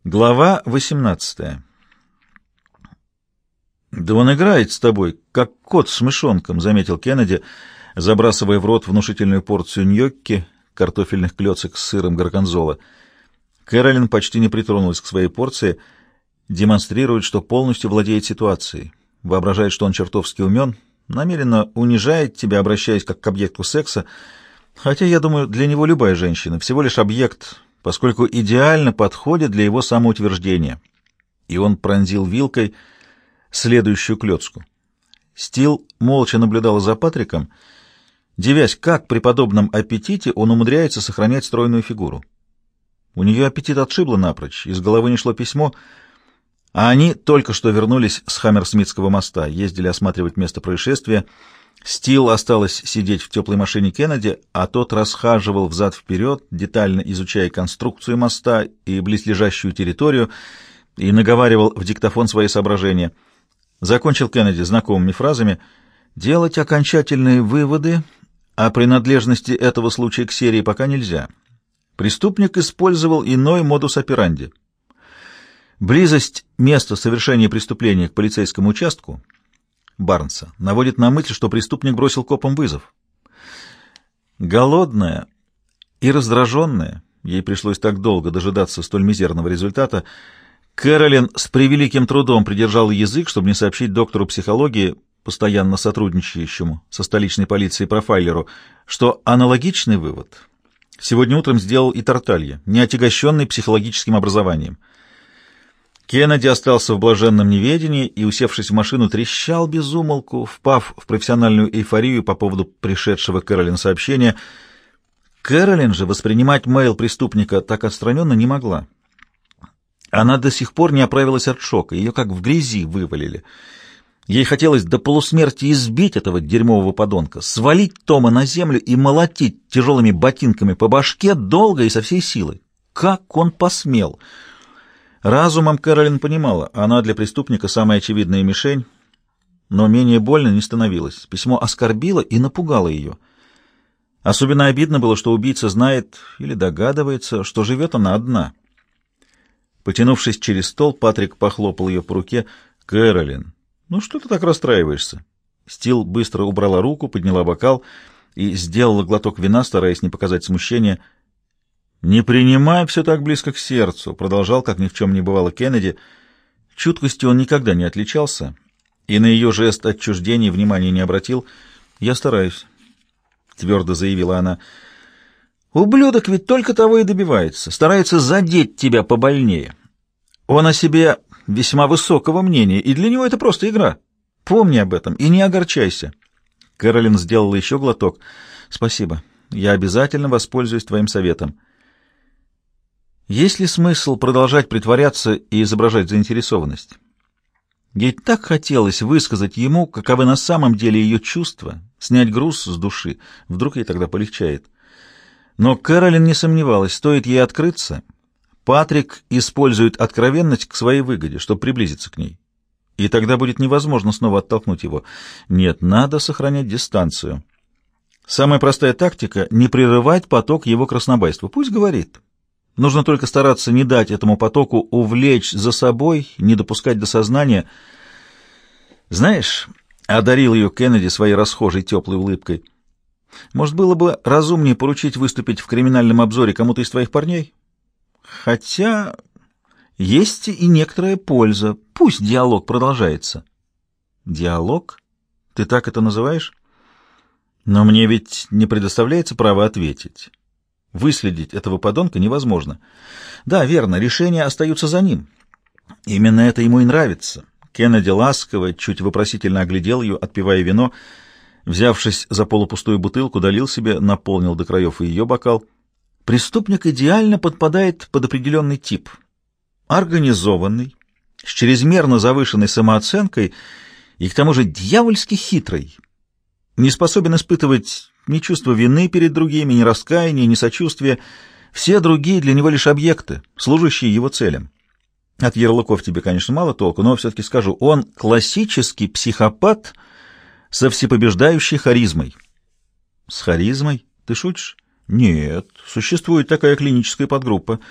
Глава 18. «Да он играет с тобой, как кот с мышонком», — заметил Кеннеди, забрасывая в рот внушительную порцию ньокки, картофельных клёцок с сыром горгонзола. Кэролин почти не притронулась к своей порции, демонстрирует, что полностью владеет ситуацией, воображает, что он чертовски умен, намеренно унижает тебя, обращаясь как к объекту секса, хотя, я думаю, для него любая женщина всего лишь объект, поскольку идеально подходит для его самоутверждения. И он пронзил вилкой следующую клёцку. Стил молча наблюдала за Патриком, дивясь, как при подобном аппетите он умудряется сохранять стройную фигуру. У нее аппетит отшибло напрочь, из головы не шло письмо, а они только что вернулись с Хаммерсмитского моста, ездили осматривать место происшествия. Стил осталась сидеть в теплой машине Кеннеди, а тот расхаживал взад-вперед, детально изучая конструкцию моста и близлежащую территорию, и наговаривал в диктофон свои соображения. Закончил Кеннеди знакомыми фразами: «Делать окончательные выводы о принадлежности этого случая к серии пока нельзя. Преступник использовал иной модус операнди. Близость места совершения преступления к полицейскому участку Барнса наводит на мысль, что преступник бросил копам вызов. Голодная и раздраженная, ей пришлось так долго дожидаться столь мизерного результата, Кэролин с превеликим трудом придержала язык, чтобы не сообщить доктору психологии, постоянно сотрудничающему со столичной полицией профайлеру, что аналогичный вывод сегодня утром сделал и Тарталья, не отягощенный психологическим образованием. Кеннеди остался в блаженном неведении и, усевшись в машину, трещал без умолку, впав в профессиональную эйфорию по поводу пришедшего Кэролин сообщения. Кэролин же воспринимать мейл преступника так отстраненно не могла. Она до сих пор не оправилась от шока, ее как в грязи вывалили. Ей хотелось до полусмерти избить этого дерьмового подонка, свалить Тома на землю и молотить тяжелыми ботинками по башке долго и со всей силы. Как он посмел! Разумом Кэролин понимала, она для преступника самая очевидная мишень, но менее больно не становилось. Письмо оскорбило и напугало ее. Особенно обидно было, что убийца знает или догадывается, что живет она одна. Потянувшись через стол, Патрик похлопал ее по руке. «Кэролин, ну что ты так расстраиваешься?» Стил быстро убрала руку, подняла бокал и сделала глоток вина, стараясь не показать смущения. «Не принимай все так близко к сердцу», — продолжал, как ни в чем не бывало, Кеннеди. Чуткостью он никогда не отличался, и на ее жест отчуждения внимания не обратил. «Я стараюсь», — твердо заявила она. «Ублюдок ведь только того и добивается, старается задеть тебя побольнее. Он о себе весьма высокого мнения, и для него это просто игра. Помни об этом и не огорчайся». Кэролин сделала еще глоток. «Спасибо, я обязательно воспользуюсь твоим советом». Есть ли смысл продолжать притворяться и изображать заинтересованность? Ей так хотелось высказать ему, каковы на самом деле ее чувства, снять груз с души. Вдруг ей тогда полегчает. Но Кэролин не сомневалась, стоит ей открыться, Патрик использует откровенность к своей выгоде, чтобы приблизиться к ней. И тогда будет невозможно снова оттолкнуть его. Нет, надо сохранять дистанцию. Самая простая тактика — не прерывать поток его краснобайства. Пусть говорит. Нужно только стараться не дать этому потоку увлечь за собой, не допускать до сознания. «Знаешь», — одарил ее Кеннеди своей расхожей теплой улыбкой, «может, было бы разумнее поручить выступить в криминальном обзоре кому-то из твоих парней? Хотя есть и некоторая польза. Пусть диалог продолжается». «Диалог? Ты так это называешь? Но мне ведь не предоставляется право ответить». Выследить этого подонка невозможно. Да, верно, решения остаются за ним. Именно это ему и нравится. Кеннеди ласково, чуть вопросительно оглядел ее, отпивая вино. Взявшись за полупустую бутылку, долил себе, наполнил до краев и ее бокал. Преступник идеально подпадает под определенный тип. Организованный, с чрезмерно завышенной самооценкой и к тому же дьявольски хитрый. Не способен испытывать ни чувства вины перед другими, ни раскаяния, ни сочувствия. Все другие для него лишь объекты, служащие его целям. От ярлыков тебе, конечно, мало толку, но все-таки скажу, он классический психопат со всепобеждающей харизмой. С харизмой? Ты шутишь? Нет, существует такая клиническая подгруппа.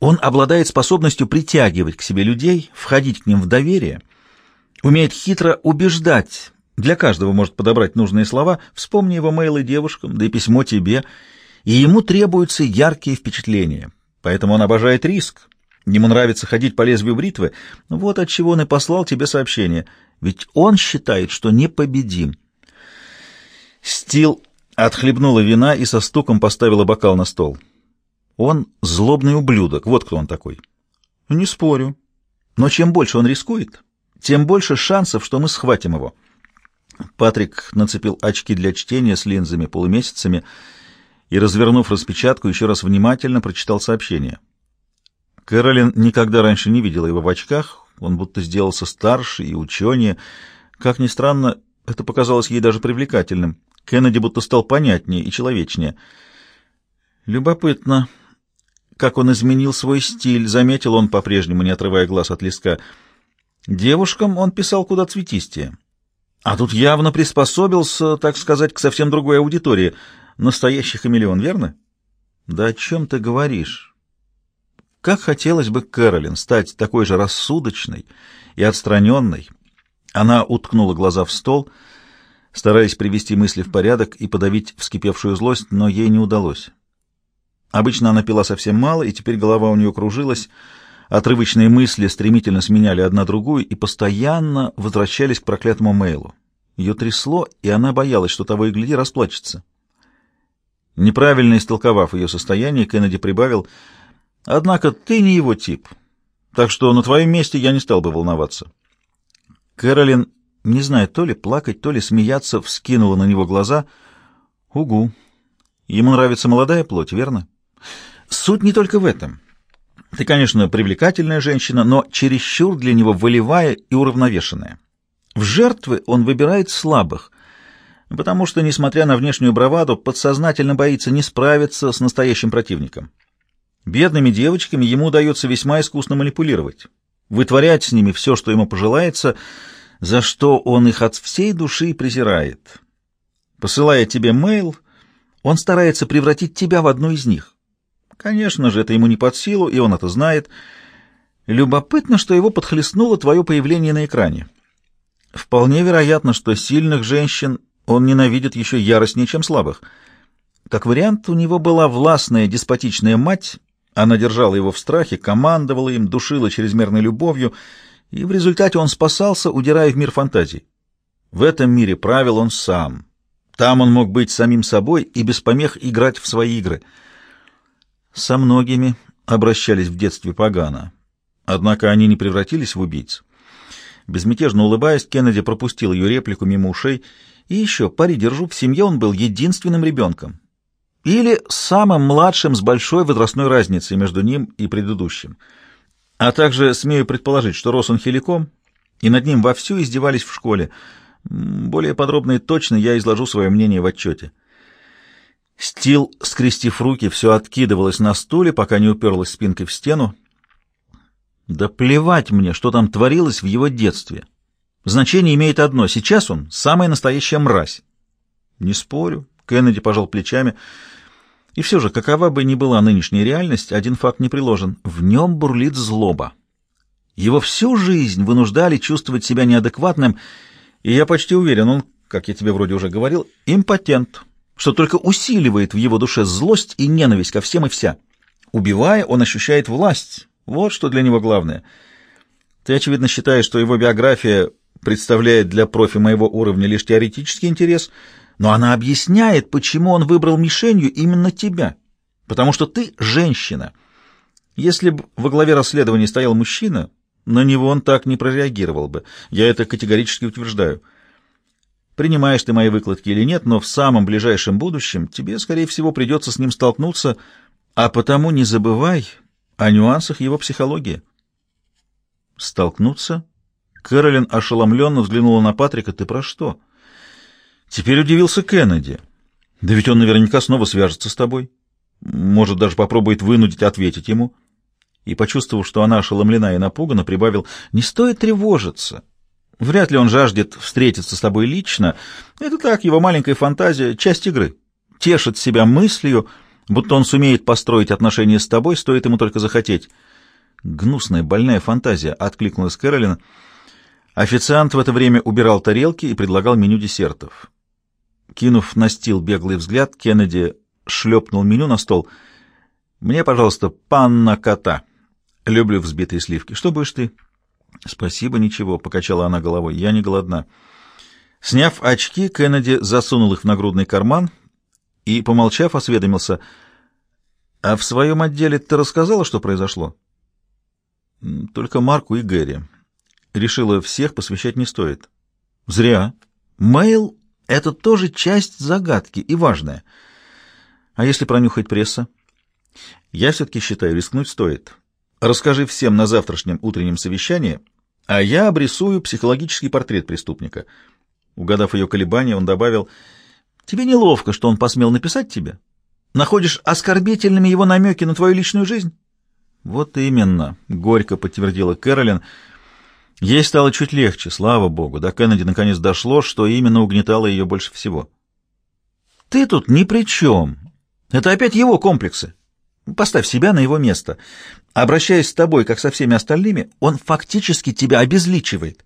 Он обладает способностью притягивать к себе людей, входить к ним в доверие, умеет хитро убеждать. Для каждого может подобрать нужные слова. Вспомни его мейлы девушкам, да и письмо тебе. И ему требуются яркие впечатления. Поэтому он обожает риск. Ему нравится ходить по лезвию бритвы. Вот отчего он и послал тебе сообщение. Ведь он считает, что непобедим. Стил отхлебнула вина и со стуком поставила бокал на стол. Он злобный ублюдок. Вот кто он такой. Не спорю. Но чем больше он рискует, тем больше шансов, что мы схватим его. Патрик нацепил очки для чтения с линзами-полумесяцами и, развернув распечатку, еще раз внимательно прочитал сообщение. Кэролин никогда раньше не видела его в очках, он будто сделался старше и ученее. Как ни странно, это показалось ей даже привлекательным. Кеннеди будто стал понятнее и человечнее. Любопытно, как он изменил свой стиль, заметил он, по-прежнему не отрывая глаз от листка. Девушкам он писал куда цветистее. А тут явно приспособился, так сказать, к совсем другой аудитории. Настоящий хамелеон, верно? Да о чем ты говоришь? Как хотелось бы Кэролин стать такой же рассудочной и отстраненной. Она уткнула глаза в стол, стараясь привести мысли в порядок и подавить вскипевшую злость, но ей не удалось. Обычно она пила совсем мало, и теперь голова у нее кружилась, отрывочные мысли стремительно сменяли одна другую и постоянно возвращались к проклятому мейлу. Ее трясло, и она боялась, что того и гляди расплачется. Неправильно истолковав ее состояние, Кеннеди прибавил: «Однако ты не его тип, так что на твоем месте я не стал бы волноваться». Кэролин, не зная, то ли плакать, то ли смеяться, вскинула на него глаза. «Угу. Ему нравится молодая плоть, верно? Суть не только в этом. Ты, конечно, привлекательная женщина, но чересчур для него волевая и уравновешенная. В жертвы он выбирает слабых, потому что, несмотря на внешнюю браваду, подсознательно боится не справиться с настоящим противником. Бедными девочками ему удается весьма искусно манипулировать, вытворять с ними все, что ему пожелается, за что он их от всей души презирает. Посылая тебе мейл, он старается превратить тебя в одну из них. Конечно же, это ему не под силу, и он это знает. Любопытно, что его подхлестнуло твое появление на экране. Вполне вероятно, что сильных женщин он ненавидит еще яростнее, чем слабых. Как вариант, у него была властная, деспотичная мать, она держала его в страхе, командовала им, душила чрезмерной любовью, и в результате он спасался, удирая в мир фантазий. В этом мире правил он сам. Там он мог быть самим собой и без помех играть в свои игры. Со многими обращались в детстве погано. Однако они не превратились в убийц. Безмятежно улыбаясь, Кеннеди пропустил ее реплику мимо ушей. И еще, пари держу, в семье он был единственным ребенком. Или самым младшим с большой возрастной разницей между ним и предыдущим. А также смею предположить, что рос он хиликом, и над ним вовсю издевались в школе. Более подробно и точно я изложу свое мнение в отчете. Стил, скрестив руки, все откидывалось на стуле, пока не уперлась спинкой в стену. Да плевать мне, что там творилось в его детстве. Значение имеет одно: сейчас он самая настоящая мразь. Не спорю, Кеннеди пожал плечами. И все же, какова бы ни была нынешняя реальность, один факт не приложен: в нем бурлит злоба. Его всю жизнь вынуждали чувствовать себя неадекватным, и я почти уверен, он, как я тебе вроде уже говорил, импотент, что только усиливает в его душе злость и ненависть ко всем и вся. Убивая, он ощущает власть. Вот что для него главное. Ты, очевидно, считаешь, что его биография представляет для профи моего уровня лишь теоретический интерес, но она объясняет, почему он выбрал мишенью именно тебя. Потому что ты женщина. Если бы во главе расследования стоял мужчина, на него он так не прореагировал бы. Я это категорически утверждаю. Принимаешь ты мои выкладки или нет, но в самом ближайшем будущем тебе, скорее всего, придется с ним столкнуться, а потому не забывай о нюансах его психологии. Столкнуться? Кэролин ошеломленно взглянула на Патрика. Ты про что? Теперь удивился Кеннеди. Да ведь он наверняка снова свяжется с тобой. Может, даже попробует вынудить ответить ему. И, почувствовав, что она ошеломлена и напугана, прибавил: не стоит тревожиться. Вряд ли он жаждет встретиться с тобой лично. Это так, его маленькая фантазия, часть игры. Тешит себя мыслью, будто он сумеет построить отношения с тобой, стоит ему только захотеть. Гнусная, больная фантазия, — откликнулась Кэролин. Официант в это время убирал тарелки и предлагал меню десертов. Кинув на стил беглый взгляд, Кеннеди шлепнул меню на стол. «Мне, пожалуйста, панна-кота. Люблю взбитые сливки. Что будешь ты?» «Спасибо, ничего», — покачала она головой. «Я не голодна». Сняв очки, Кеннеди засунул их в нагрудный карман и, помолчав, осведомился. «А в своем отделе ты рассказала, что произошло?» «Только Марку и Гэри. Решила, всех посвящать не стоит». «Зря. Мэйл — это тоже часть загадки и важная. А если пронюхает пресса?» «Я все-таки считаю, рискнуть стоит. Расскажи всем на завтрашнем утреннем совещании, а я обрисую психологический портрет преступника». Угадав ее колебания, он добавил: «Тебе неловко, что он посмел написать тебе? Находишь оскорбительными его намеки на твою личную жизнь?» «Вот именно», — горько подтвердила Кэролин. Ей стало чуть легче, слава богу. До Кеннеди наконец дошло, что именно угнетало ее больше всего. «Ты тут ни при чем. Это опять его комплексы. Поставь себя на его место. Обращаясь с тобой, как со всеми остальными, он фактически тебя обезличивает».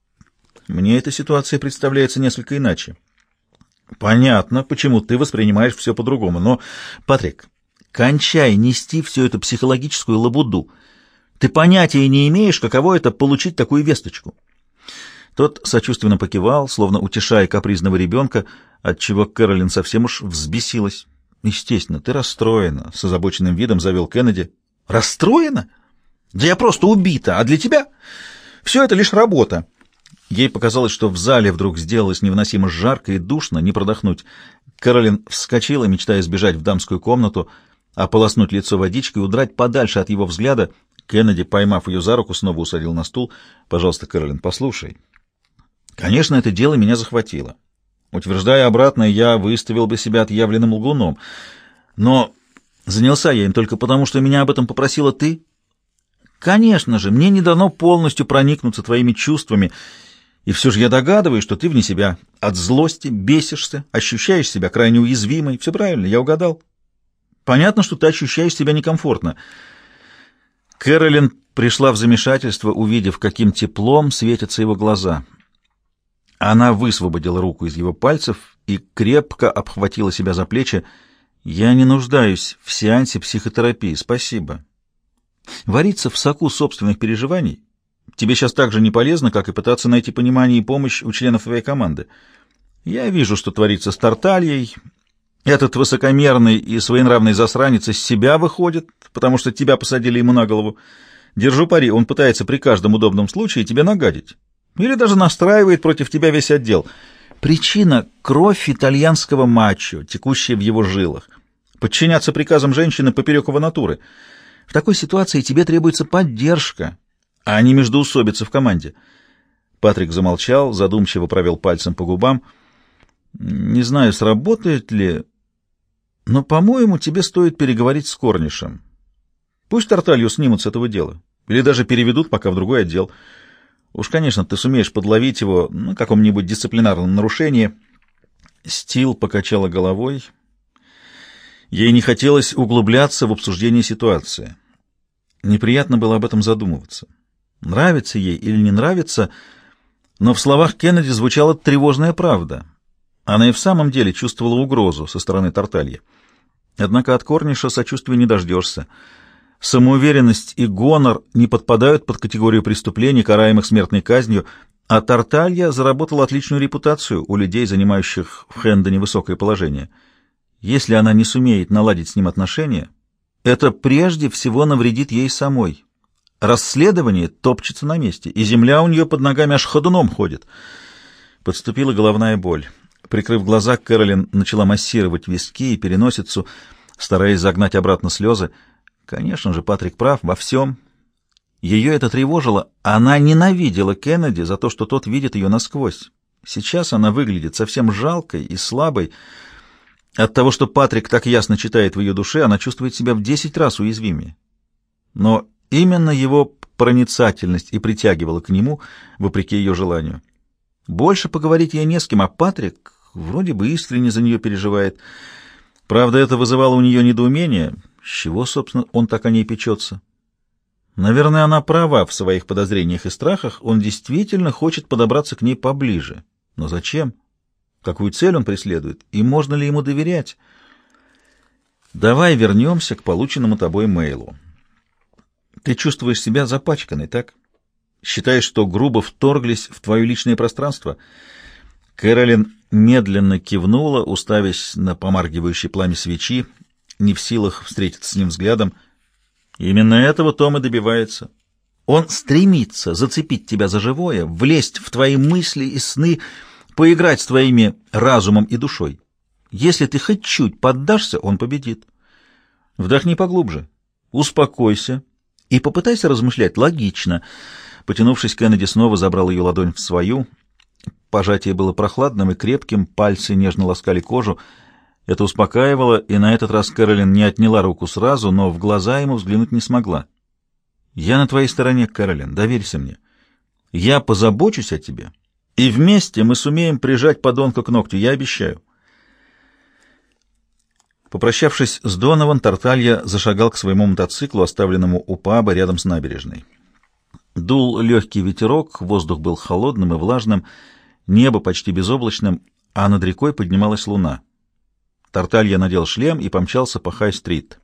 «Мне эта ситуация представляется несколько иначе». «Понятно, почему ты воспринимаешь все по-другому, но, Патрик, кончай нести всю эту психологическую лабуду. Ты понятия не имеешь, каково это — получить такую весточку». Тот сочувственно покивал, словно утешая капризного ребенка, отчего Кэролин совсем уж взбесилась. «Естественно, ты расстроена», — с озабоченным видом завел Кеннеди. «Расстроена? Да я просто убита, а для тебя все это лишь работа». Ей показалось, что в зале вдруг сделалось невыносимо жарко и душно, не продохнуть. Кэролин вскочила, мечтая сбежать в дамскую комнату, ополоснуть лицо водичкой и удрать подальше от его взгляда. Кеннеди, поймав ее за руку, снова усадил на стул. «Пожалуйста, Кэролин, послушай. Конечно, это дело меня захватило. Утверждая обратное, я выставил бы себя отъявленным лгуном. Но занялся я им только потому, что меня об этом попросила ты. Конечно же, мне не дано полностью проникнуться твоими чувствами, и все же я догадываюсь, что ты вне себя от злости, бесишься, ощущаешь себя крайне уязвимой. Все правильно, я угадал. Понятно, что ты ощущаешь себя некомфортно». Кэролин пришла в замешательство, увидев, каким теплом светятся его глаза. Она высвободила руку из его пальцев и крепко обхватила себя за плечи. «Я не нуждаюсь в сеансе психотерапии, спасибо. Вариться в соку собственных переживаний тебе сейчас так же не полезно, как и пытаться найти понимание и помощь у членов твоей команды. Я вижу, что творится с Тартальей. Этот высокомерный и своенравный засранец из себя выходит, потому что тебя посадили ему на голову. Держу пари, он пытается при каждом удобном случае тебе нагадить. Или даже настраивает против тебя весь отдел. Причина — кровь итальянского мачо, текущая в его жилах. Подчиняться приказам женщины поперек его натуры. В такой ситуации тебе требуется поддержка, а не междоусобица в команде». Патрик замолчал, задумчиво провел пальцем по губам. «Не знаю, сработает ли, но, по-моему, тебе стоит переговорить с Корнишем. Пусть Тарталью снимут с этого дела, или даже переведут пока в другой отдел. Уж, конечно, ты сумеешь подловить его на каком-нибудь дисциплинарном нарушении». Стил покачала головой. Ей не хотелось углубляться в обсуждение ситуации. Неприятно было об этом задумываться. Нравится ей или не нравится, но в словах Кеннеди звучала тревожная правда. Она и в самом деле чувствовала угрозу со стороны Тарталья. Однако от Корниша сочувствия не дождешься. Самоуверенность и гонор не подпадают под категорию преступлений, караемых смертной казнью, а Тарталья заработала отличную репутацию у людей, занимающих в Хэндоне высокое положение. Если она не сумеет наладить с ним отношения, это прежде всего навредит ей самой. Расследование топчется на месте, и земля у нее под ногами аж ходуном ходит. Подступила головная боль. Прикрыв глаза, Кэролин начала массировать виски и переносицу, стараясь загнать обратно слезы. Конечно же, Патрик прав во всем. Ее это тревожило. Она ненавидела Кеннеди за то, что тот видит ее насквозь. Сейчас она выглядит совсем жалкой и слабой. От того, что Патрик так ясно читает в ее душе, она чувствует себя в 10 раз уязвимее. Но именно его проницательность и притягивала к нему, вопреки ее желанию. Больше поговорить ей не с кем, а Патрик вроде бы искренне за нее переживает. Правда, это вызывало у нее недоумение. С чего, собственно, он так о ней печется? Наверное, она права в своих подозрениях и страхах. Он действительно хочет подобраться к ней поближе. Но зачем? Какую цель он преследует? И можно ли ему доверять? Давай вернемся к полученному тобой мейлу. Ты чувствуешь себя запачканной, так? Считаешь, что грубо вторглись в твое личное пространство? Кэролин медленно кивнула, уставясь на помаргивающее пламя свечи, не в силах встретиться с ним взглядом. Именно этого Том и добивается. Он стремится зацепить тебя за живое, влезть в твои мысли и сны, поиграть с твоими разумом и душой. Если ты хоть чуть поддашься, он победит. Вдохни поглубже, успокойся и попытайся размышлять логично. Потянувшись, Кеннеди снова забрал ее ладонь в свою. Пожатие было прохладным и крепким, пальцы нежно ласкали кожу. Это успокаивало, и на этот раз Кэролин не отняла руку сразу, но в глаза ему взглянуть не смогла. «Я на твоей стороне, Кэролин, доверься мне. Я позабочусь о тебе, и вместе мы сумеем прижать подонка к ногтю, я обещаю». Попрощавшись с Донован, Тарталья зашагал к своему мотоциклу, оставленному у паба рядом с набережной. Дул легкий ветерок, воздух был холодным и влажным, небо почти безоблачным, а над рекой поднималась луна. Тарталья надел шлем и помчался по Хай-стрит.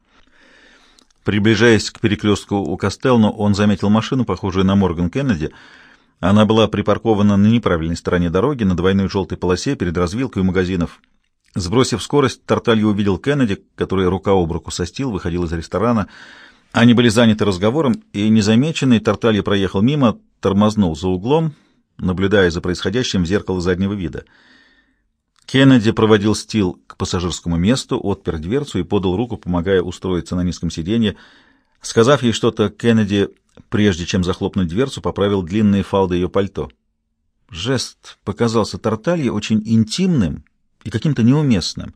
Приближаясь к перекрестку у Костелно, он заметил машину, похожую на Морган Кеннеди. Она была припаркована на неправильной стороне дороги, на двойной желтой полосе перед развилкой у магазинов. Сбросив скорость, Тарталья увидел Кеннеди, который рука об руку со Стил выходил из ресторана. Они были заняты разговором, и незамеченный Тарталья проехал мимо, тормознул за углом, наблюдая за происходящим в зеркало заднего вида. Кеннеди проводил Стил к пассажирскому месту, отпер дверцу и подал руку, помогая устроиться на низком сиденье. Сказав ей что-то, Кеннеди, прежде чем захлопнуть дверцу, поправил длинные фалды ее пальто. Жест показался Тарталье очень интимным и каким-то неуместным.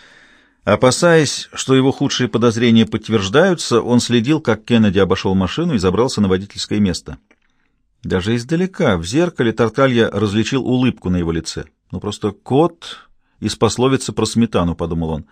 Опасаясь, что его худшие подозрения подтверждаются, он следил, как Кеннеди обошел машину и забрался на водительское место. Даже издалека, в зеркале, Тарталья различил улыбку на его лице. Ну, просто кот из пословицы про сметану, — подумал он.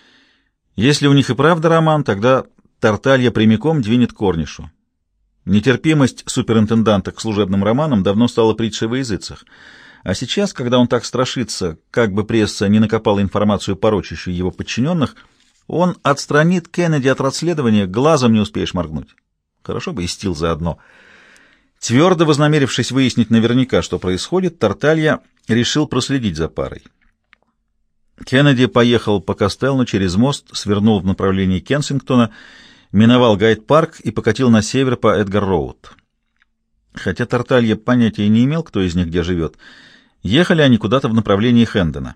Если у них и правда роман, тогда Тарталья прямиком двинет к Корнишу. Нетерпимость суперинтенданта к служебным романам давно стала притчей во языцах. А сейчас, когда он так страшится, как бы пресса не накопала информацию, порочащую его подчиненных, он отстранит Кеннеди от расследования, глазом не успеешь моргнуть. Хорошо бы и Стил заодно. Твердо вознамерившись выяснить наверняка, что происходит, Тарталья решил проследить за парой. Кеннеди поехал по Костелну через мост, свернул в направлении Кенсингтона, миновал Гайд-парк и покатил на север по Эдгар-роуд. Хотя Тарталья понятия не имел, кто из них где живет, ехали они куда-то в направлении Хэндона.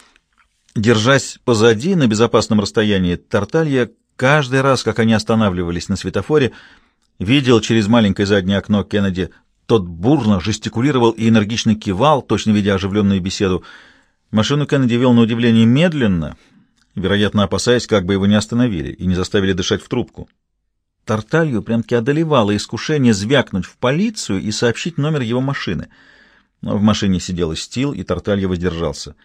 Держась позади, на безопасном расстоянии, Тарталья каждый раз, как они останавливались на светофоре, видел через маленькое заднее окно Кеннеди. Тот бурно жестикулировал и энергично кивал, точно ведя оживленную беседу. Машину Кеннеди вел на удивление медленно, вероятно, опасаясь, как бы его не остановили и не заставили дышать в трубку. Тарталью прям-таки одолевало искушение звякнуть в полицию и сообщить номер его машины. Но в машине сидела Стил, и Тарталья воздержался.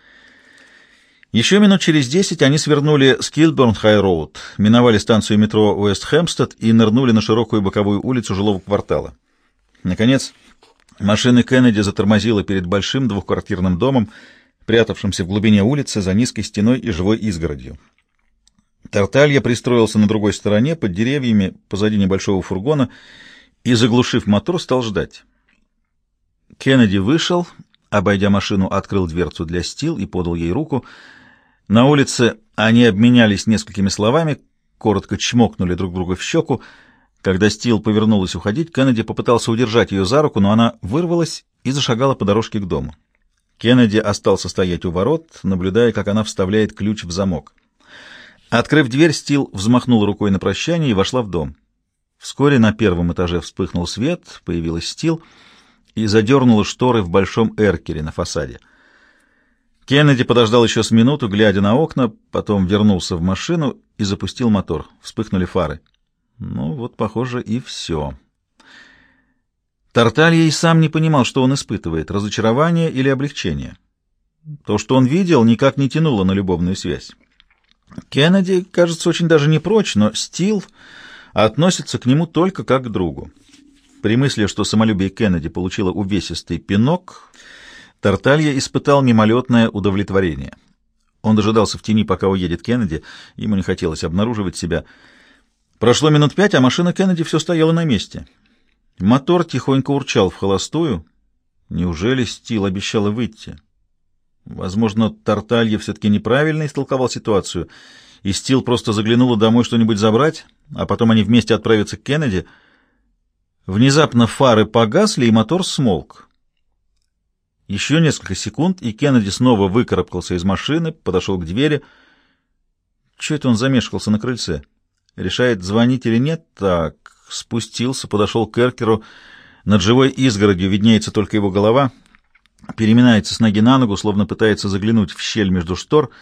Еще минут через 10 они свернули с Килберн-Хай-роуд, миновали станцию метро Уэст-Хэмпстед и нырнули на широкую боковую улицу жилого квартала. Наконец, машина Кеннеди затормозила перед большим двухквартирным домом, прятавшимся в глубине улицы за низкой стеной и живой изгородью. Тарталья пристроился на другой стороне, под деревьями, позади небольшого фургона, и, заглушив мотор, стал ждать. Кеннеди вышел, обойдя машину, открыл дверцу для Стил и подал ей руку. На улице они обменялись несколькими словами, коротко чмокнули друг друга в щеку. Когда Стил повернулась уходить, Кеннеди попытался удержать ее за руку, но она вырвалась и зашагала по дорожке к дому. Кеннеди остался стоять у ворот, наблюдая, как она вставляет ключ в замок. Открыв дверь, Стил взмахнула рукой на прощание и вошла в дом. Вскоре на первом этаже вспыхнул свет, появилась Стил и задернула шторы в большом эркере на фасаде. Кеннеди подождал еще с минуту, глядя на окна, потом вернулся в машину и запустил мотор. Вспыхнули фары. Ну вот, похоже, и все. Тарталья и сам не понимал, что он испытывает, разочарование или облегчение. То, что он видел, никак не тянуло на любовную связь. Кеннеди, кажется, очень даже не прочь, но Стил относится к нему только как к другу. При мысли, что самолюбие Кеннеди получило увесистый пинок, Тарталья испытал мимолетное удовлетворение. Он дожидался в тени, пока уедет Кеннеди, ему не хотелось обнаруживать себя. Прошло минут 5, а машина Кеннеди все стояла на месте. Мотор тихонько урчал в холостую. Неужели Стил обещала выйти? Возможно, Тарталья все-таки неправильно истолковал ситуацию, и Стил просто заглянула домой что-нибудь забрать, а потом они вместе отправятся к Кеннеди. Внезапно фары погасли, и мотор смолк. Еще несколько секунд, и Кеннеди снова выкарабкался из машины, подошел к двери. Че это он замешкался на крыльце? Решает, звонить или нет? Так, спустился, подошел к эркеру. Над живой изгородью виднеется только его голова. Переминается с ноги на ногу, словно пытается заглянуть в щель между штор.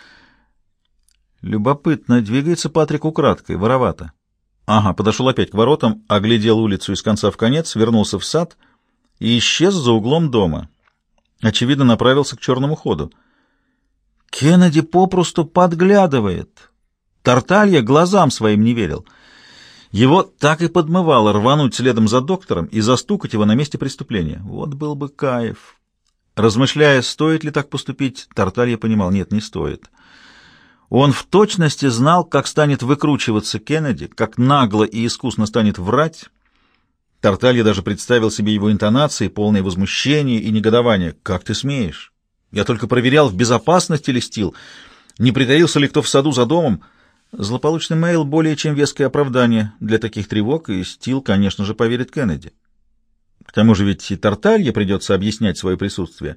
Любопытно, двигается Патрик украдкой, воровато. Ага, подошел опять к воротам, оглядел улицу из конца в конец, вернулся в сад и исчез за углом дома. Очевидно, направился к черному ходу. Кеннеди попросту подглядывает. Тарталья глазам своим не верил. Его так и подмывало рвануть следом за доктором и застукать его на месте преступления. Вот был бы кайф. Размышляя, стоит ли так поступить, Тарталья понимал, нет, не стоит. Он в точности знал, как станет выкручиваться Кеннеди, как нагло и искусно станет врать. Тарталья даже представил себе его интонации, полные возмущения и негодования. «Как ты смеешь? Я только проверял, в безопасности ли Стил, не притаился ли кто в саду за домом». Злополучный мейл — более чем веское оправдание для таких тревог, и Стил, конечно же, поверит Кеннеди. К тому же ведь и Тарталье придется объяснять свое присутствие.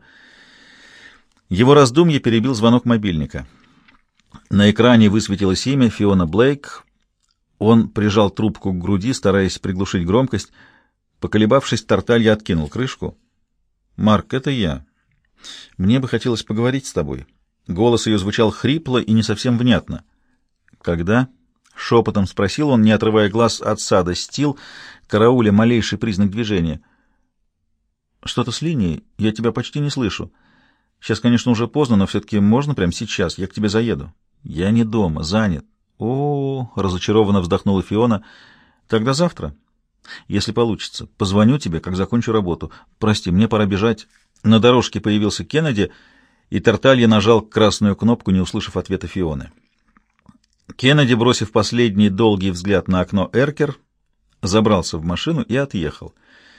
Его раздумье перебил звонок мобильника. На экране высветилось имя Фиона Блейк. Он прижал трубку к груди, стараясь приглушить громкость. Поколебавшись, Тарталья откинул крышку. «Марк, это я. Мне бы хотелось поговорить с тобой». Голос ее звучал хрипло и не совсем внятно. «Когда?» — шепотом спросил он, не отрывая глаз от сада Стил, карауля малейший признак движения. «Что-то с линией? Я тебя почти не слышу. Сейчас, конечно, уже поздно, но все-таки можно прямо сейчас. Я к тебе заеду». «Я не дома, занят». «О-о-о!» — разочарованно вздохнула Фиона. «Тогда завтра, если получится. Позвоню тебе, как закончу работу. Прости, мне пора бежать». На дорожке появился Кеннеди, и Тарталья нажал красную кнопку, не услышав ответа Фионы. Кеннеди, бросив последний долгий взгляд на окно Эркер, забрался в машину и отъехал.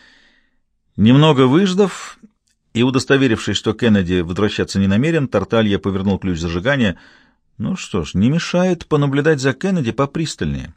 Немного выждав и удостоверившись, что Кеннеди возвращаться не намерен, Тарталья повернул ключ зажигания. Ну что ж, не мешает понаблюдать за Кеннеди попристальнее.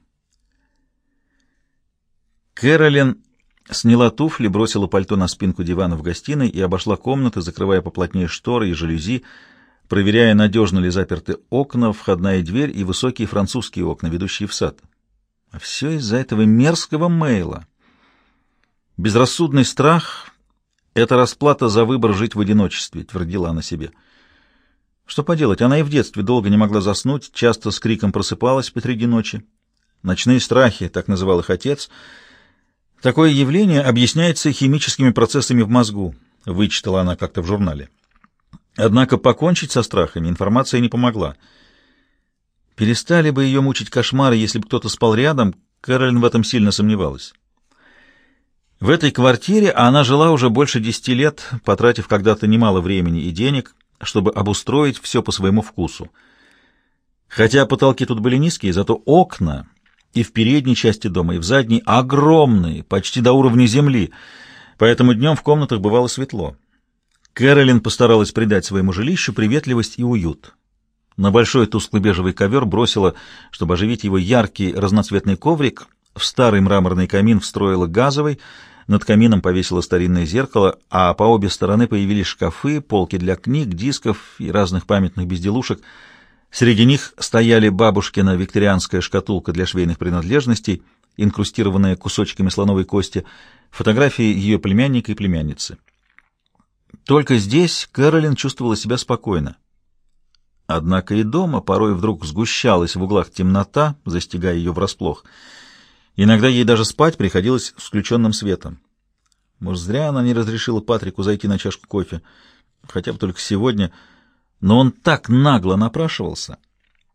Кэролин сняла туфли, бросила пальто на спинку дивана в гостиной и обошла комнаты, закрывая поплотнее шторы и жалюзи, проверяя, надежно ли заперты окна, входная дверь и высокие французские окна, ведущие в сад. А все из-за этого мерзкого мейла. Безрассудный страх — это расплата за выбор жить в одиночестве, твердила она себе. Что поделать, она и в детстве долго не могла заснуть, часто с криком просыпалась посреди ночи. Ночные страхи, так называл их отец. Такое явление объясняется химическими процессами в мозгу, вычитала она как-то в журнале. Однако покончить со страхами информация не помогла. Перестали бы ее мучить кошмары, если бы кто-то спал рядом, Кэролин в этом сильно сомневалась. В этой квартире она жила уже больше 10 лет, потратив когда-то немало времени и денег, чтобы обустроить все по своему вкусу. Хотя потолки тут были низкие, зато окна и в передней части дома, и в задней огромные, почти до уровня земли, поэтому днем в комнатах бывало светло. Кэролин постаралась придать своему жилищу приветливость и уют. На большой тускло-бежевый ковер бросила, чтобы оживить его, яркий разноцветный коврик, в старый мраморный камин встроила газовый, над камином повесила старинное зеркало, а по обе стороны появились шкафы, полки для книг, дисков и разных памятных безделушек. Среди них стояли бабушкина викторианская шкатулка для швейных принадлежностей, инкрустированная кусочками слоновой кости, фотографии ее племянника и племянницы. Только здесь Кэролин чувствовала себя спокойно. Однако и дома порой вдруг сгущалась в углах темнота, застигая ее врасплох. Иногда ей даже спать приходилось с включенным светом. Может, зря она не разрешила Патрику зайти на чашку кофе, хотя бы только сегодня, но он так нагло напрашивался.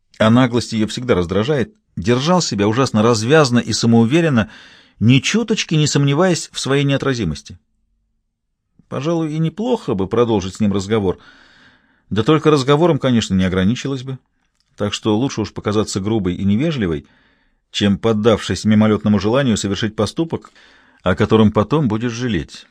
а наглость ее всегда раздражает, держал себя ужасно развязно и самоуверенно, ни чуточки не сомневаясь в своей неотразимости. Пожалуй, и неплохо бы продолжить с ним разговор, да только разговором, конечно, не ограничилось бы, так что лучше уж показаться грубой и невежливой, чем поддавшись мимолетному желанию совершить поступок, о котором потом будешь жалеть.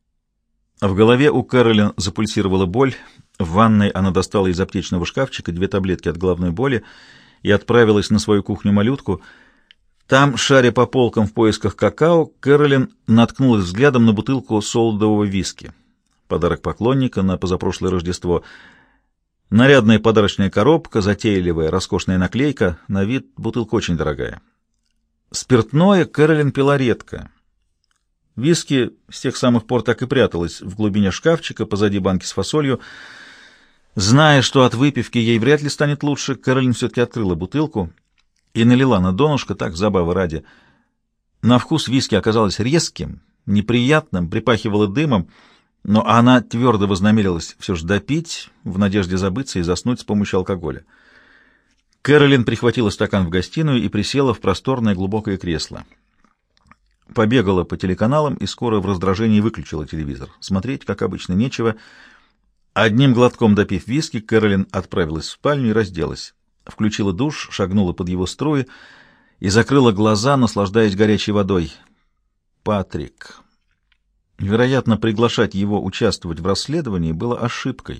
В голове у Кэролин запульсировала боль. В ванной она достала из аптечного шкафчика 2 таблетки от головной боли и отправилась на свою кухню-малютку. Там, шаря по полкам в поисках какао, Кэролин наткнулась взглядом на бутылку солодового виски. Подарок поклонника на позапрошлое Рождество. Нарядная подарочная коробка, затейливая, роскошная наклейка. На вид бутылка очень дорогая. Спиртное Кэролин пила редко. Виски с тех самых пор так и пряталась в глубине шкафчика позади банки с фасолью. Зная, что от выпивки ей вряд ли станет лучше, Кэролин все-таки открыла бутылку и налила на донышко, так, забавы ради. На вкус виски оказалось резким, неприятным, припахивало дымом, но она твердо вознамерилась все же допить, в надежде забыться и заснуть с помощью алкоголя. Кэролин прихватила стакан в гостиную и присела в просторное глубокое кресло. Побегала по телеканалам и скоро в раздражении выключила телевизор. Смотреть, как обычно, нечего. Одним глотком допив виски, Кэролин отправилась в спальню и разделась. Включила душ, шагнула под его струи и закрыла глаза, наслаждаясь горячей водой. Патрик. Вероятно, приглашать его участвовать в расследовании было ошибкой.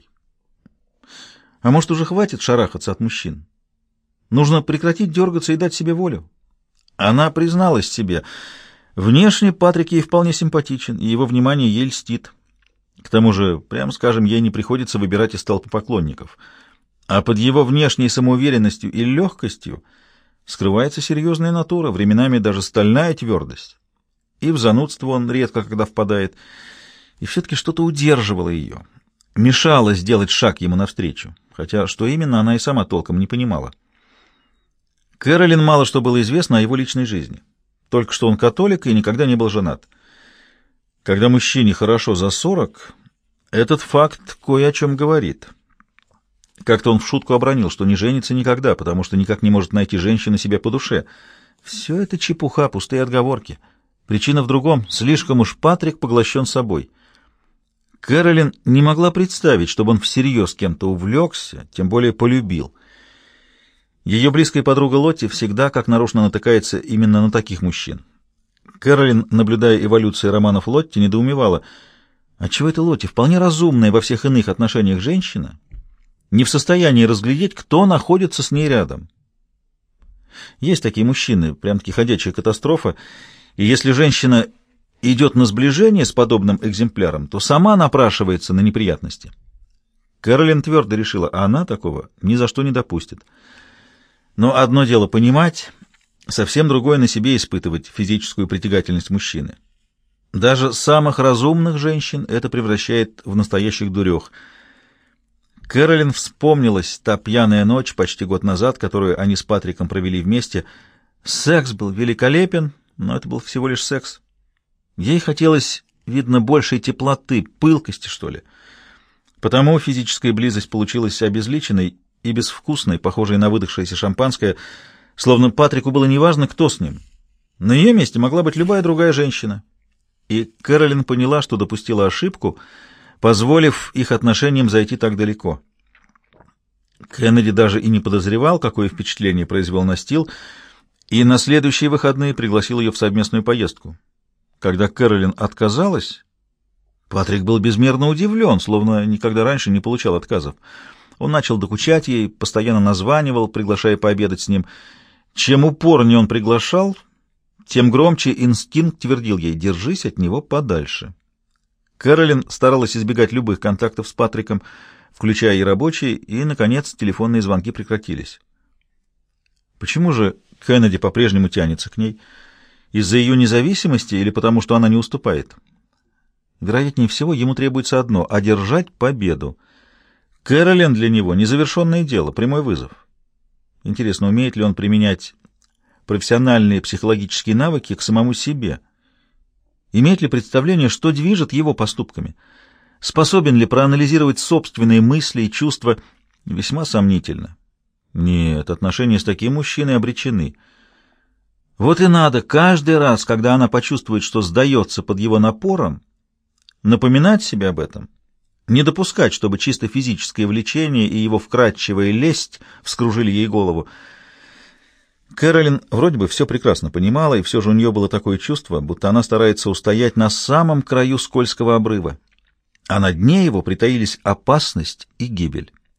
А может, уже хватит шарахаться от мужчин? Нужно прекратить дергаться и дать себе волю. Она призналась себе. Внешне Патрик ей вполне симпатичен, и его внимание ей льстит. К тому же, прямо скажем, ей не приходится выбирать из толпы поклонников. А под его внешней самоуверенностью и легкостью скрывается серьезная натура, временами даже стальная твердость. И в занудство он редко когда впадает. И все-таки что-то удерживало ее, мешало сделать шаг ему навстречу, хотя что именно, она и сама толком не понимала. Кэролин мало что было известно о его личной жизни. Только что он католик и никогда не был женат. Когда мужчине хорошо за 40, этот факт кое о чем говорит. Как-то он в шутку обронил, что не женится никогда, потому что никак не может найти женщину себе по душе. Все это чепуха, пустые отговорки. Причина в другом. Слишком уж Патрик поглощен собой. Кэролин не могла представить, чтобы он всерьез кем-то увлекся, тем более полюбил. Ее близкая подруга Лотти всегда как нарочно натыкается именно на таких мужчин. Кэролин, наблюдая эволюцию романов Лотти, недоумевала, отчего эта Лотти, вполне разумная во всех иных отношениях женщина, не в состоянии разглядеть, кто находится с ней рядом. Есть такие мужчины, прям-таки ходячая катастрофа, и если женщина идет на сближение с подобным экземпляром, то сама напрашивается на неприятности. Кэролин твердо решила, а она такого ни за что не допустит. Но одно дело понимать, совсем другое на себе испытывать физическую притягательность мужчины. Даже самых разумных женщин это превращает в настоящих дурех. Кэролин вспомнилась та пьяная ночь почти год назад, которую они с Патриком провели вместе. Секс был великолепен, но это был всего лишь секс. Ей хотелось, видно, большей теплоты, пылкости, что ли. Потому физическая близость получилась обезличенной и безвкусной, похожей на выдохшееся шампанское, словно Патрику было неважно, кто с ним. На ее месте могла быть любая другая женщина. И Кэролин поняла, что допустила ошибку, позволив их отношениям зайти так далеко. Кеннеди даже и не подозревал, какое впечатление произвел на Стил, и на следующие выходные пригласил ее в совместную поездку. Когда Кэролин отказалась, Патрик был безмерно удивлен, словно никогда раньше не получал отказов. Он начал докучать ей, постоянно названивал, приглашая пообедать с ним. Чем упорнее он приглашал, тем громче инстинкт твердил ей «держись от него подальше». Кэролин старалась избегать любых контактов с Патриком, включая и рабочие, и, наконец, телефонные звонки прекратились. Почему же Кеннеди по-прежнему тянется к ней? Из-за ее независимости или потому, что она не уступает? Вероятнее всего, ему требуется одно — одержать победу. Кэролин для него — незавершенное дело, прямой вызов. Интересно, умеет ли он применять профессиональные психологические навыки к самому себе? Имеет ли представление, что движет его поступками? Способен ли проанализировать собственные мысли и чувства? Весьма сомнительно. Нет, отношения с таким мужчиной обречены. Вот и надо каждый раз, когда она почувствует, что сдается под его напором, напоминать себе об этом, не допускать, чтобы чисто физическое влечение и его вкрадчивая лесть вскружили ей голову. Кэролин вроде бы все прекрасно понимала, и все же у нее было такое чувство, будто она старается устоять на самом краю скользкого обрыва, а на дне его притаились опасность и гибель.